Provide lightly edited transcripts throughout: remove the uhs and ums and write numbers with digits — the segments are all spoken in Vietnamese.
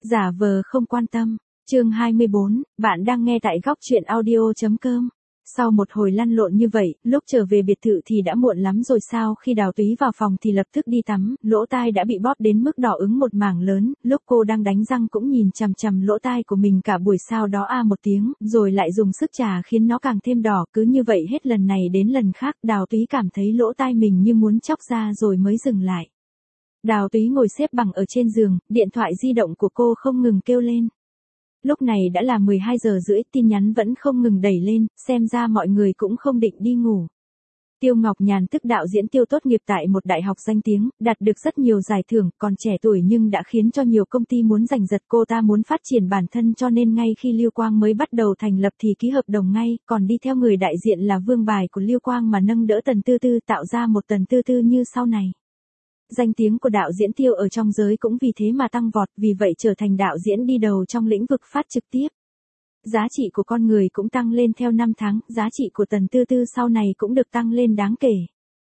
Giả vờ không quan tâm. Chương 24, bạn đang nghe tại góc truyện audio.com. Sau một hồi lăn lộn như vậy, lúc trở về biệt thự thì đã muộn lắm rồi sao, khi Đào Túy vào phòng thì lập tức đi tắm, lỗ tai đã bị bóp đến mức đỏ ửng một mảng lớn, lúc cô đang đánh răng cũng nhìn chằm chằm lỗ tai của mình cả buổi sau đó một tiếng, rồi lại dùng sức chà khiến nó càng thêm đỏ, cứ như vậy hết lần này đến lần khác, Đào Túy cảm thấy lỗ tai mình như muốn chóc ra rồi mới dừng lại. Đào Túy ngồi xếp bằng ở trên giường, điện thoại di động của cô không ngừng kêu lên. Lúc này đã là 12 giờ rưỡi, tin nhắn vẫn không ngừng đẩy lên, xem ra mọi người cũng không định đi ngủ. Tiêu Ngọc Nhàn tức đạo diễn Tiêu tốt nghiệp tại một đại học danh tiếng, đạt được rất nhiều giải thưởng, còn trẻ tuổi nhưng đã khiến cho nhiều công ty muốn giành giật. Cô ta muốn phát triển bản thân cho nên ngay khi Lưu Quang mới bắt đầu thành lập thì ký hợp đồng ngay, còn đi theo người đại diện là Vương Bài của Lưu Quang mà nâng đỡ Tần Tư Tư, tạo ra một Tần Tư Tư như sau này. Danh tiếng của đạo diễn Tiêu ở trong giới cũng vì thế mà tăng vọt, vì vậy trở thành đạo diễn đi đầu trong lĩnh vực phát trực tiếp. Giá trị của con người cũng tăng lên theo năm tháng, giá trị của Tần Tư Tư sau này cũng được tăng lên đáng kể.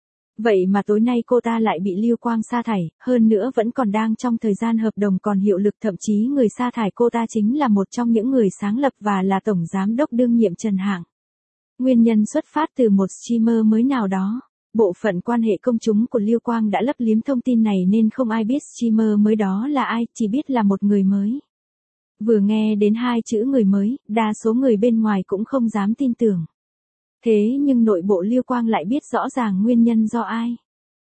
Vậy mà tối nay cô ta lại bị Lưu Quang sa thải, hơn nữa vẫn còn đang trong thời gian hợp đồng còn hiệu lực, thậm chí người sa thải cô ta chính là một trong những người sáng lập và là tổng giám đốc đương nhiệm Trần Hạng. Nguyên nhân xuất phát từ một streamer mới nào đó. Bộ phận quan hệ công chúng của Lưu Quang đã lấp liếm thông tin này nên không ai biết streamer mới đó là ai, chỉ biết là một người mới. Vừa nghe đến hai chữ người mới, đa số người bên ngoài cũng không dám tin tưởng. Thế nhưng nội bộ Lưu Quang lại biết rõ ràng nguyên nhân do ai.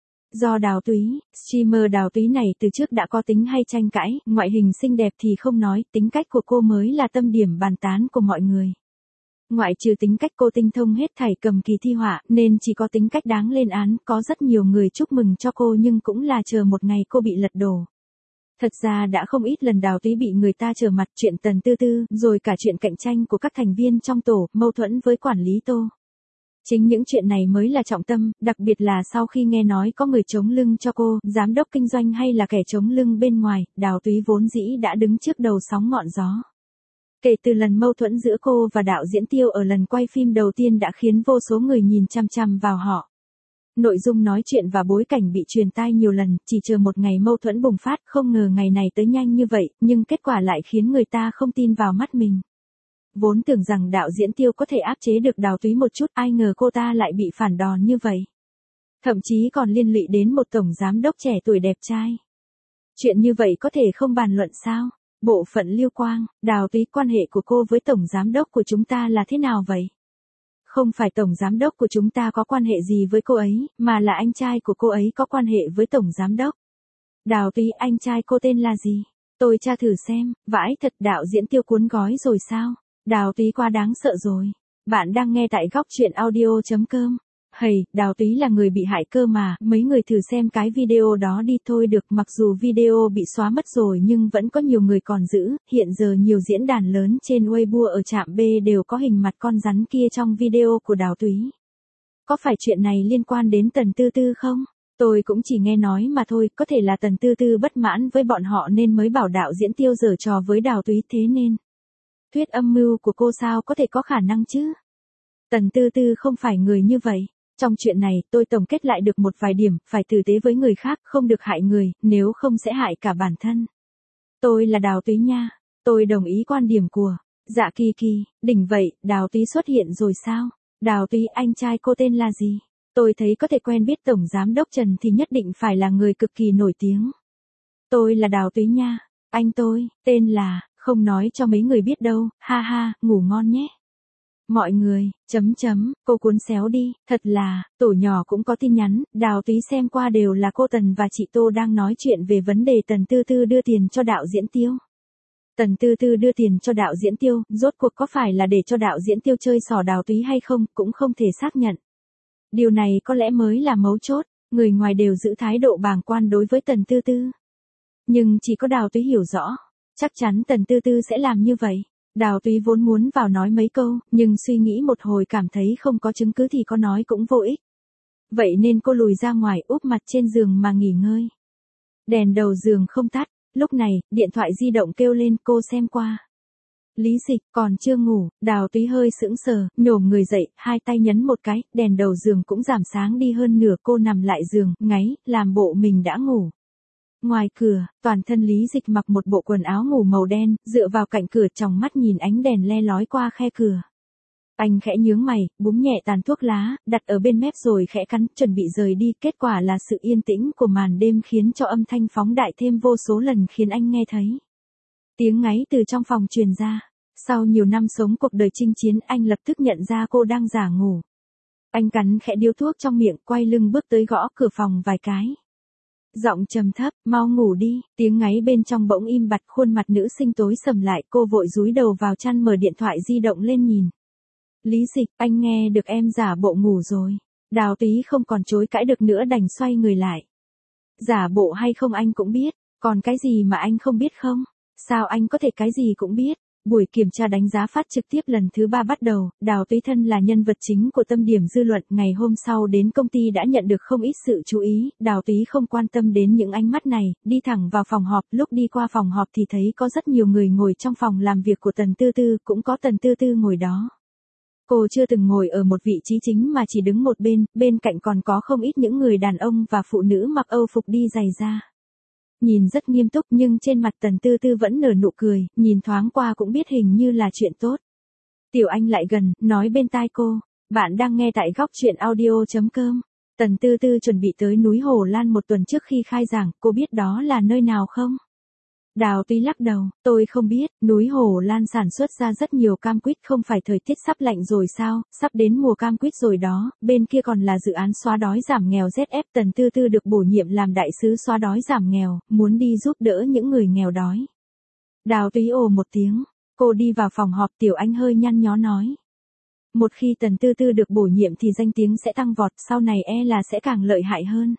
Do Đào Túy, streamer Đào Túy này từ trước đã có tính hay tranh cãi, ngoại hình xinh đẹp thì không nói, tính cách của cô mới là tâm điểm bàn tán của mọi người. Ngoại trừ tính cách cô tinh thông hết thảy cầm kỳ thi họa, nên chỉ có tính cách đáng lên án, có rất nhiều người chúc mừng cho cô nhưng cũng là chờ một ngày cô bị lật đổ. Thật ra đã không ít lần Đào Túy bị người ta trở mặt, chuyện Tần Tư Tư, rồi cả chuyện cạnh tranh của các thành viên trong tổ, mâu thuẫn với quản lý Tô. Chính những chuyện này mới là trọng tâm, đặc biệt là sau khi nghe nói có người chống lưng cho cô, giám đốc kinh doanh hay là kẻ chống lưng bên ngoài, Đào Túy vốn dĩ đã đứng trước đầu sóng ngọn gió. Kể từ lần mâu thuẫn giữa cô và đạo diễn Tiêu ở lần quay phim đầu tiên đã khiến vô số người nhìn chăm chăm vào họ. Nội dung nói chuyện và bối cảnh bị truyền tai nhiều lần, chỉ chờ một ngày mâu thuẫn bùng phát, không ngờ ngày này tới nhanh như vậy, nhưng kết quả lại khiến người ta không tin vào mắt mình. Vốn tưởng rằng đạo diễn Tiêu có thể áp chế được Đào Túy một chút, ai ngờ cô ta lại bị phản đòn như vậy. Thậm chí còn liên lụy đến một tổng giám đốc trẻ tuổi đẹp trai. Chuyện như vậy có thể không bàn luận sao? Bộ phận Lưu Quang, Đào Túy, quan hệ của cô với tổng giám đốc của chúng ta là thế nào vậy? Không phải tổng giám đốc của chúng ta có quan hệ gì với cô ấy, mà là anh trai của cô ấy có quan hệ với tổng giám đốc. Đào Túy, anh trai cô tên là gì? Tôi tra thử xem, vãi thật, đạo diễn Tiêu cuốn gói rồi sao? Đào Túy quá đáng sợ rồi. Bạn đang nghe tại góc truyện audio.com. Hầy, Đào Túy là người bị hại cơ mà, mấy người thử xem cái video đó đi thôi được, mặc dù video bị xóa mất rồi nhưng vẫn có nhiều người còn giữ, hiện giờ nhiều diễn đàn lớn trên Weibo ở trạm B đều có hình mặt con rắn kia trong video của Đào Túy. Có phải chuyện này liên quan đến Tần Tư Tư không? Tôi cũng chỉ nghe nói mà thôi, có thể là Tần Tư Tư bất mãn với bọn họ nên mới bảo đạo diễn Tiêu giở trò với Đào Túy, thế nên. Thuyết âm mưu của cô sao có thể có khả năng chứ? Tần Tư Tư không phải người như vậy. Trong chuyện này, tôi tổng kết lại được một vài điểm, phải tử tế với người khác, không được hại người, nếu không sẽ hại cả bản thân. Tôi là Đào Túy nha. Tôi đồng ý quan điểm của. Dạ Kỳ Kỳ, đỉnh vậy, Đào Túy xuất hiện rồi sao? Đào Túy, anh trai cô tên là gì? Tôi thấy có thể quen biết tổng giám đốc Trần thì nhất định phải là người cực kỳ nổi tiếng. Tôi là Đào Túy nha. Anh tôi, tên là, không nói cho mấy người biết đâu, ha ha, ngủ ngon nhé. Mọi người, cô cuốn xéo đi, thật là, tổ nhỏ cũng có tin nhắn, Đào Túy xem qua đều là cô Tần và chị Tô đang nói chuyện về vấn đề Tần Tư Tư đưa tiền cho đạo diễn Tiêu. Tần Tư Tư đưa tiền cho đạo diễn Tiêu, rốt cuộc có phải là để cho đạo diễn Tiêu chơi xỏ Đào Túy hay không, cũng không thể xác nhận. Điều này có lẽ mới là mấu chốt, người ngoài đều giữ thái độ bàng quan đối với Tần Tư Tư. Nhưng chỉ có Đào Túy hiểu rõ, chắc chắn Tần Tư Tư sẽ làm như vậy. Đào Túy vốn muốn vào nói mấy câu, nhưng suy nghĩ một hồi cảm thấy không có chứng cứ thì có nói cũng vô ích. Vậy nên cô lùi ra ngoài úp mặt trên giường mà nghỉ ngơi. Đèn đầu giường không tắt, lúc này, điện thoại di động kêu lên, cô xem qua. Lý Dịch, còn chưa ngủ, Đào Túy hơi sững sờ, nhổm người dậy, hai tay nhấn một cái, đèn đầu giường cũng giảm sáng đi hơn nửa, cô nằm lại giường, ngáy, làm bộ mình đã ngủ. Ngoài cửa, toàn thân Lý Dịch mặc một bộ quần áo ngủ màu đen, dựa vào cạnh cửa tròng mắt nhìn ánh đèn le lói qua khe cửa. Anh khẽ nhướng mày, búng nhẹ tàn thuốc lá, đặt ở bên mép rồi khẽ cắn, chuẩn bị rời đi. Kết quả là sự yên tĩnh của màn đêm khiến cho âm thanh phóng đại thêm vô số lần khiến anh nghe thấy. Tiếng ngáy từ trong phòng truyền ra. Sau nhiều năm sống cuộc đời chinh chiến, anh lập tức nhận ra cô đang giả ngủ. Anh cắn khẽ điếu thuốc trong miệng, quay lưng bước tới gõ cửa phòng vài cái. Giọng trầm thấp, mau ngủ đi, tiếng ngáy bên trong bỗng im bặt, khuôn mặt nữ sinh tối sầm lại, cô vội dúi đầu vào chăn mở điện thoại di động lên nhìn. Lý Dịch, anh nghe được em giả bộ ngủ rồi. Đào Túy không còn chối cãi được nữa đành xoay người lại. Giả bộ hay không anh cũng biết, còn cái gì mà anh không biết không? Sao anh có thể cái gì cũng biết? Buổi kiểm tra đánh giá phát trực tiếp lần thứ 3 bắt đầu, Đào Túy thân là nhân vật chính của tâm điểm dư luận, ngày hôm sau đến công ty đã nhận được không ít sự chú ý, Đào Túy không quan tâm đến những ánh mắt này, đi thẳng vào phòng họp, lúc đi qua phòng họp thì thấy có rất nhiều người ngồi trong phòng làm việc của Tần Tư Tư, cũng có Tần Tư Tư ngồi đó. Cô chưa từng ngồi ở một vị trí chính mà chỉ đứng một bên cạnh còn có không ít những người đàn ông và phụ nữ mặc Âu phục đi giày da. Nhìn rất nghiêm túc nhưng trên mặt Tần Tư Tư vẫn nở nụ cười, nhìn thoáng qua cũng biết hình như là chuyện tốt. Tiểu Anh lại gần, nói bên tai cô, bạn đang nghe tại góc truyện audio.com. Tần Tư Tư chuẩn bị tới núi Hồ Lan một tuần trước khi khai giảng, cô biết đó là nơi nào không? Đào Túy lắc đầu, tôi không biết, núi Hồ Lan sản xuất ra rất nhiều cam quýt, không phải thời tiết sắp lạnh rồi sao, sắp đến mùa cam quýt rồi đó, bên kia còn là dự án xóa đói giảm nghèo ZF. Tần Tư Tư được bổ nhiệm làm đại sứ xóa đói giảm nghèo, muốn đi giúp đỡ những người nghèo đói. Đào Túy ồ một tiếng, cô đi vào phòng họp. Tiểu Anh hơi nhăn nhó nói. Một khi Tần Tư Tư được bổ nhiệm thì danh tiếng sẽ tăng vọt, sau này là sẽ càng lợi hại hơn.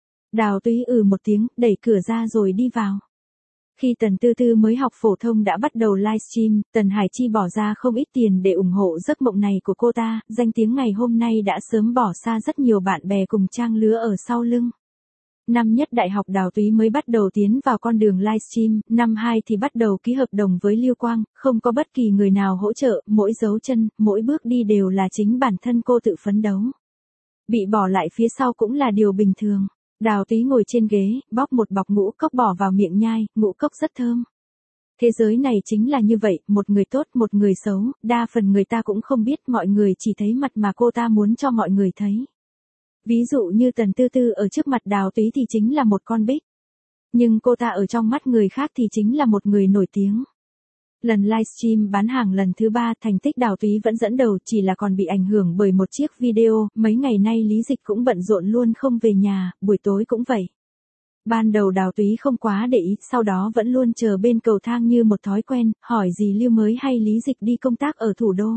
Đào Túy một tiếng, đẩy cửa ra rồi đi vào. Khi Tần Tư Tư mới học phổ thông đã bắt đầu livestream, Tần Hải Chi bỏ ra không ít tiền để ủng hộ giấc mộng này của cô ta, danh tiếng ngày hôm nay đã sớm bỏ xa rất nhiều bạn bè cùng trang lứa ở sau lưng. Năm nhất đại học Đào Túy mới bắt đầu tiến vào con đường livestream, năm 2 thì bắt đầu ký hợp đồng với Lưu Quang, không có bất kỳ người nào hỗ trợ, mỗi dấu chân, mỗi bước đi đều là chính bản thân cô tự phấn đấu. Bị bỏ lại phía sau cũng là điều bình thường. Đào Túy ngồi trên ghế, bóc một bọc ngũ cốc bỏ vào miệng nhai, ngũ cốc rất thơm. Thế giới này chính là như vậy, một người tốt, một người xấu, đa phần người ta cũng không biết, mọi người chỉ thấy mặt mà cô ta muốn cho mọi người thấy. Ví dụ như Tần Tư Tư ở trước mặt Đào Túy thì chính là một con bích. Nhưng cô ta ở trong mắt người khác thì chính là một người nổi tiếng. Lần livestream bán hàng lần thứ 3, thành tích Đào Túy vẫn dẫn đầu, chỉ là còn bị ảnh hưởng bởi một chiếc video, mấy ngày nay Lý Dịch cũng bận rộn luôn không về nhà, buổi tối cũng vậy. Ban đầu Đào Túy không quá để ý, sau đó vẫn luôn chờ bên cầu thang như một thói quen, hỏi gì Lưu mới hay Lý Dịch đi công tác ở thủ đô.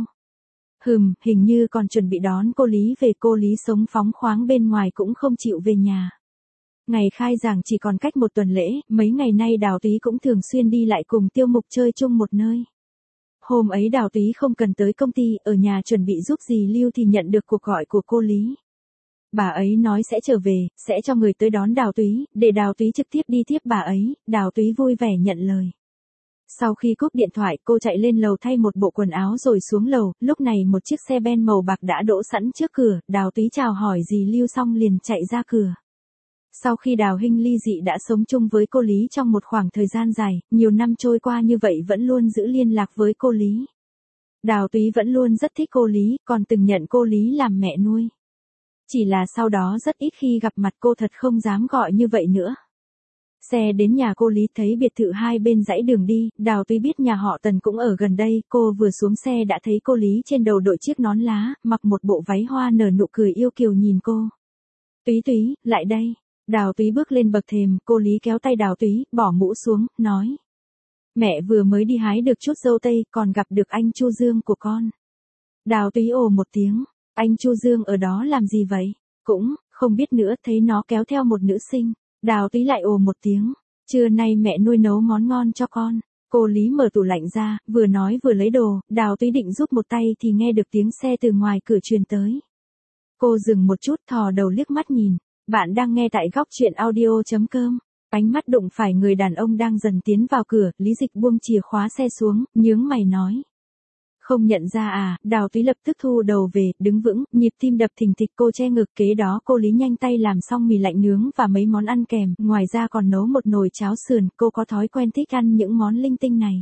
Hình như còn chuẩn bị đón cô Lý về, cô Lý sống phóng khoáng bên ngoài cũng không chịu về nhà. Ngày khai giảng chỉ còn cách một tuần lễ, mấy ngày nay Đào Túy cũng thường xuyên đi lại cùng Tiêu Mục chơi chung một nơi. Hôm ấy Đào Túy không cần tới công ty, ở nhà chuẩn bị giúp dì Lưu thì nhận được cuộc gọi của cô Lý. Bà ấy nói sẽ trở về, sẽ cho người tới đón Đào Túy, để Đào Túy trực tiếp đi tiếp bà ấy. Đào Túy vui vẻ nhận lời. Sau khi cúp điện thoại, cô chạy lên lầu thay một bộ quần áo rồi xuống lầu, lúc này một chiếc xe ben màu bạc đã đỗ sẵn trước cửa, Đào Túy chào hỏi dì Lưu xong liền chạy ra cửa. Sau khi Đào Hinh ly dị đã sống chung với cô Lý trong một khoảng thời gian dài, nhiều năm trôi qua như vậy vẫn luôn giữ liên lạc với cô Lý. Đào Túy vẫn luôn rất thích cô Lý, còn từng nhận cô Lý làm mẹ nuôi. Chỉ là sau đó rất ít khi gặp mặt, cô thật không dám gọi như vậy nữa. Xe đến nhà cô Lý thấy biệt thự hai bên dãy đường đi, Đào Túy biết nhà họ Tần cũng ở gần đây, cô vừa xuống xe đã thấy cô Lý trên đầu đội chiếc nón lá, mặc một bộ váy hoa nở nụ cười yêu kiều nhìn cô. Túy Túy, lại đây. Đào Túy bước lên bậc thềm, cô Lý kéo tay Đào Túy, bỏ mũ xuống, nói. Mẹ vừa mới đi hái được chút dâu tây, còn gặp được anh Chu Dương của con. Đào Túy ồ một tiếng, anh Chu Dương ở đó làm gì vậy? Cũng, không biết nữa, thấy nó kéo theo một nữ sinh. Đào Túy lại ồ một tiếng, trưa nay mẹ nuôi nấu món ngon cho con. Cô Lý mở tủ lạnh ra, vừa nói vừa lấy đồ, Đào Túy định giúp một tay thì nghe được tiếng xe từ ngoài cửa truyền tới. Cô dừng một chút, thò đầu liếc mắt nhìn. Bạn đang nghe tại góc truyện audio.com. Ánh mắt đụng phải người đàn ông đang dần tiến vào cửa, Lý Dịch buông chìa khóa xe xuống, nhướng mày nói. Không nhận ra à, Đào Túy lập tức thu đầu về, đứng vững, nhịp tim đập thình thịch, cô che ngực, kế đó cô Lý nhanh tay làm xong mì lạnh nướng và mấy món ăn kèm, ngoài ra còn nấu một nồi cháo sườn, cô có thói quen thích ăn những món linh tinh này.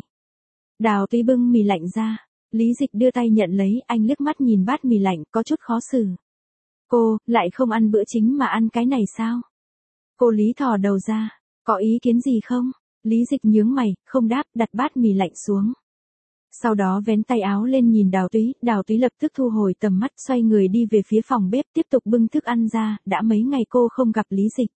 Đào Túy bưng mì lạnh ra, Lý Dịch đưa tay nhận lấy, anh liếc mắt nhìn bát mì lạnh, có chút khó xử. Cô, lại không ăn bữa chính mà ăn cái này sao? Cô Lý thò đầu ra, có ý kiến gì không? Lý Dịch nhướng mày, không đáp, đặt bát mì lạnh xuống. Sau đó vén tay áo lên nhìn Đào Túy lập tức thu hồi tầm mắt, xoay người đi về phía phòng bếp, tiếp tục bưng thức ăn ra, đã mấy ngày cô không gặp Lý Dịch.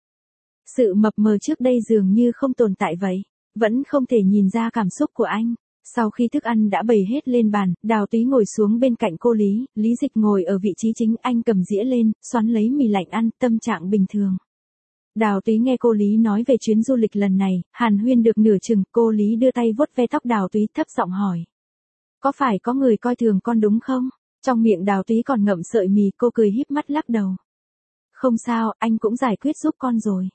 Sự mập mờ trước đây dường như không tồn tại vậy, vẫn không thể nhìn ra cảm xúc của anh. Sau khi thức ăn đã bày hết lên bàn, Đào Túy ngồi xuống bên cạnh cô Lý, Lý Dịch ngồi ở vị trí chính, anh cầm dĩa lên, xoắn lấy mì lạnh ăn, tâm trạng bình thường. Đào Túy nghe cô Lý nói về chuyến du lịch lần này, hàn huyên được nửa chừng, cô Lý đưa tay vuốt ve tóc Đào Túy, thấp giọng hỏi. Có phải có người coi thường con đúng không? Trong miệng Đào Túy còn ngậm sợi mì, cô cười híp mắt lắc đầu. Không sao, anh cũng giải quyết giúp con rồi.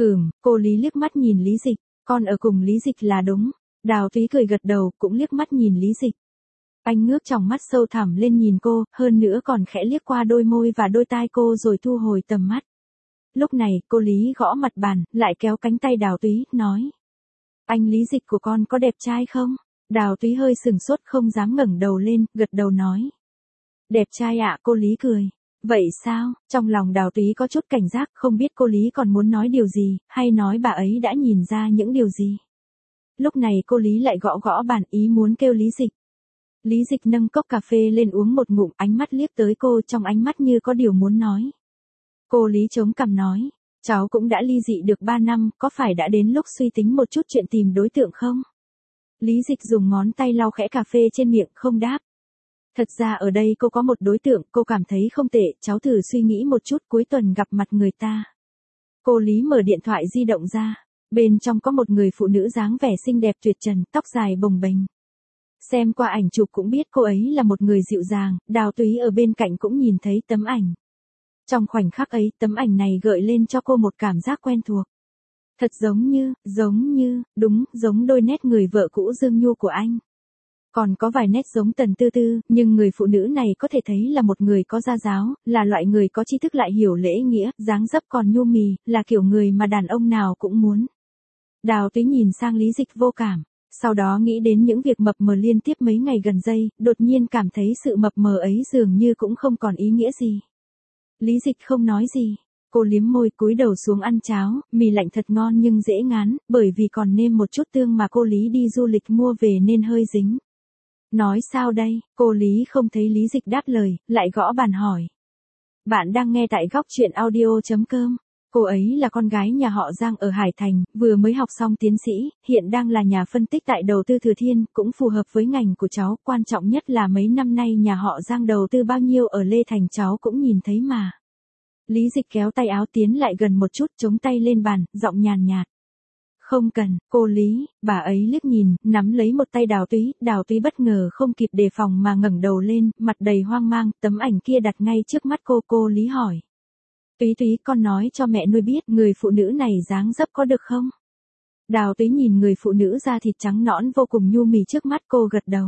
Cô Lý liếc mắt nhìn Lý Dịch, con ở cùng Lý Dịch là đúng. Đào Túy cười gật đầu, cũng liếc mắt nhìn Lý Dịch. Anh ngước tròng mắt sâu thẳm lên nhìn cô, hơn nữa còn khẽ liếc qua đôi môi và đôi tai cô rồi thu hồi tầm mắt. Lúc này, cô Lý gõ mặt bàn, lại kéo cánh tay Đào Túy, nói. Anh Lý Dịch của con có đẹp trai không? Đào Túy hơi sừng sốt, không dám ngẩng đầu lên, gật đầu nói. Đẹp trai ạ, cô Lý cười. Vậy sao? Trong lòng Đào Túy có chút cảnh giác, không biết cô Lý còn muốn nói điều gì, hay nói bà ấy đã nhìn ra những điều gì. Lúc này cô Lý lại gõ gõ bàn, ý muốn kêu Lý Dịch. Lý Dịch nâng cốc cà phê lên uống một ngụm, ánh mắt liếc tới cô, trong ánh mắt như có điều muốn nói. Cô Lý chống cằm nói, cháu cũng đã ly dị được 3 năm, có phải đã đến lúc suy tính một chút chuyện tìm đối tượng không? Lý Dịch dùng ngón tay lau khẽ cà phê trên miệng, không đáp. Thật ra ở đây cô có một đối tượng, cô cảm thấy không tệ, cháu thử suy nghĩ một chút, cuối tuần gặp mặt người ta. Cô Lý mở điện thoại di động ra, bên trong có một người phụ nữ dáng vẻ xinh đẹp tuyệt trần, tóc dài bồng bềnh. Xem qua ảnh chụp cũng biết cô ấy là một người dịu dàng, Đào Túy ở bên cạnh cũng nhìn thấy tấm ảnh. Trong khoảnh khắc ấy, tấm ảnh này gợi lên cho cô một cảm giác quen thuộc. Thật đúng, giống đôi nét người vợ cũ Dương Nhu của anh. Còn có vài nét giống Tần Tư Tư, nhưng người phụ nữ này có thể thấy là một người có gia giáo, là loại người có tri thức lại hiểu lễ nghĩa, dáng dấp còn nhu mì, là kiểu người mà đàn ông nào cũng muốn. Đào Túy nhìn sang Lý Dịch vô cảm, sau đó nghĩ đến những việc mập mờ liên tiếp mấy ngày gần đây, đột nhiên cảm thấy sự mập mờ ấy dường như cũng không còn ý nghĩa gì. Lý Dịch không nói gì. Cô liếm môi, cúi đầu xuống ăn cháo, mì lạnh thật ngon nhưng dễ ngán, bởi vì còn nêm một chút tương mà cô Lý đi du lịch mua về nên hơi dính. Nói sao đây? Cô Lý không thấy Lý Dịch đáp lời, lại gõ bàn hỏi. Bạn đang nghe tại góc truyện audio.com. Cô ấy là con gái nhà họ Giang ở Hải Thành, vừa mới học xong tiến sĩ, hiện đang là nhà phân tích tại đầu tư Thừa Thiên, cũng phù hợp với ngành của cháu, quan trọng nhất là mấy năm nay nhà họ Giang đầu tư bao nhiêu ở Lê Thành cháu cũng nhìn thấy mà. Lý Dịch kéo tay áo tiến lại gần một chút, chống tay lên bàn, giọng nhàn nhạt. Không cần, cô Lý, bà ấy liếc nhìn, nắm lấy một tay Đào Túy bất ngờ không kịp đề phòng mà ngẩng đầu lên, mặt đầy hoang mang, tấm ảnh kia đặt ngay trước mắt cô Lý hỏi. Túy, con nói cho mẹ nuôi biết, người phụ nữ này dáng dấp có được không? Đào Túy nhìn người phụ nữ da thịt trắng nõn vô cùng nhu mì trước mắt cô gật đầu.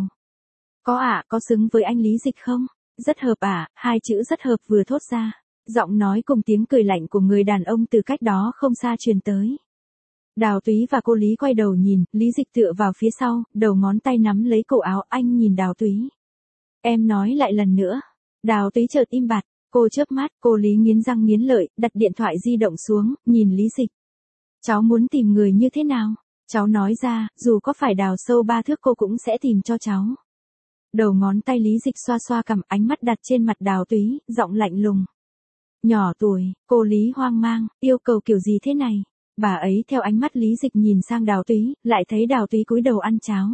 Có ạ, có xứng với anh Lý Dịch không? Rất hợp ạ, hai chữ rất hợp vừa thốt ra. Giọng nói cùng tiếng cười lạnh của người đàn ông từ cách đó không xa truyền tới. Đào Túy và cô Lý quay đầu nhìn, Lý Dịch tựa vào phía sau, đầu ngón tay nắm lấy cổ áo, anh nhìn Đào Túy. Em nói lại lần nữa. Đào Túy chợt im bặt, cô chớp mắt, cô Lý nghiến răng nghiến lợi, đặt điện thoại di động xuống, nhìn Lý Dịch. Cháu muốn tìm người như thế nào? Cháu nói ra, dù có phải đào sâu 3 thước cô cũng sẽ tìm cho cháu. Đầu ngón tay Lý Dịch xoa xoa cằm, ánh mắt đặt trên mặt Đào Túy, giọng lạnh lùng. Nhỏ tuổi, cô Lý hoang mang, yêu cầu kiểu gì thế này? Bà ấy theo ánh mắt Lý Dịch nhìn sang Đào Túy, lại thấy Đào Túy cúi đầu ăn cháo.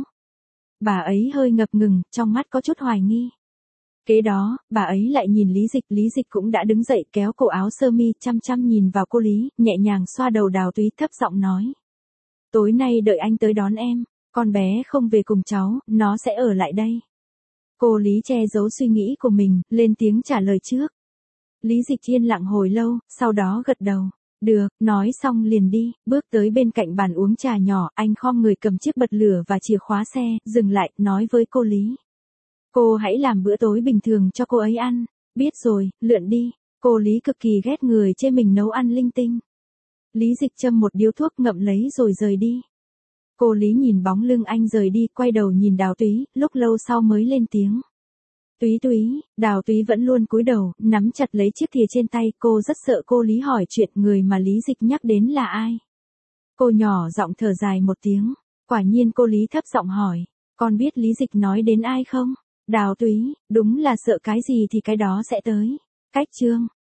Bà ấy hơi ngập ngừng, trong mắt có chút hoài nghi. Kế đó, bà ấy lại nhìn Lý Dịch cũng đã đứng dậy kéo cổ áo sơ mi chăm chăm nhìn vào cô Lý, nhẹ nhàng xoa đầu Đào Túy thấp giọng nói. Tối nay đợi anh tới đón em, con bé không về cùng cháu, nó sẽ ở lại đây. Cô Lý che giấu suy nghĩ của mình, lên tiếng trả lời trước. Lý Dịch yên lặng hồi lâu, sau đó gật đầu. Được, nói xong liền đi, bước tới bên cạnh bàn uống trà nhỏ, anh khom người cầm chiếc bật lửa và chìa khóa xe, dừng lại, nói với cô Lý. Cô hãy làm bữa tối bình thường cho cô ấy ăn. Biết rồi, lượn đi. Cô Lý cực kỳ ghét người chê mình nấu ăn linh tinh. Lý Dịch châm một điếu thuốc ngậm lấy rồi rời đi. Cô Lý nhìn bóng lưng anh rời đi, quay đầu nhìn Đào Túy, lúc lâu sau mới lên tiếng. Túy Túy, Đào Túy vẫn luôn cúi đầu, nắm chặt lấy chiếc thìa trên tay, cô rất sợ cô Lý hỏi chuyện người mà Lý Dịch nhắc đến là ai. Cô nhỏ giọng thở dài một tiếng, quả nhiên cô Lý thấp giọng hỏi, con biết Lý Dịch nói đến ai không? Đào Túy, đúng là sợ cái gì thì cái đó sẽ tới. Cách chương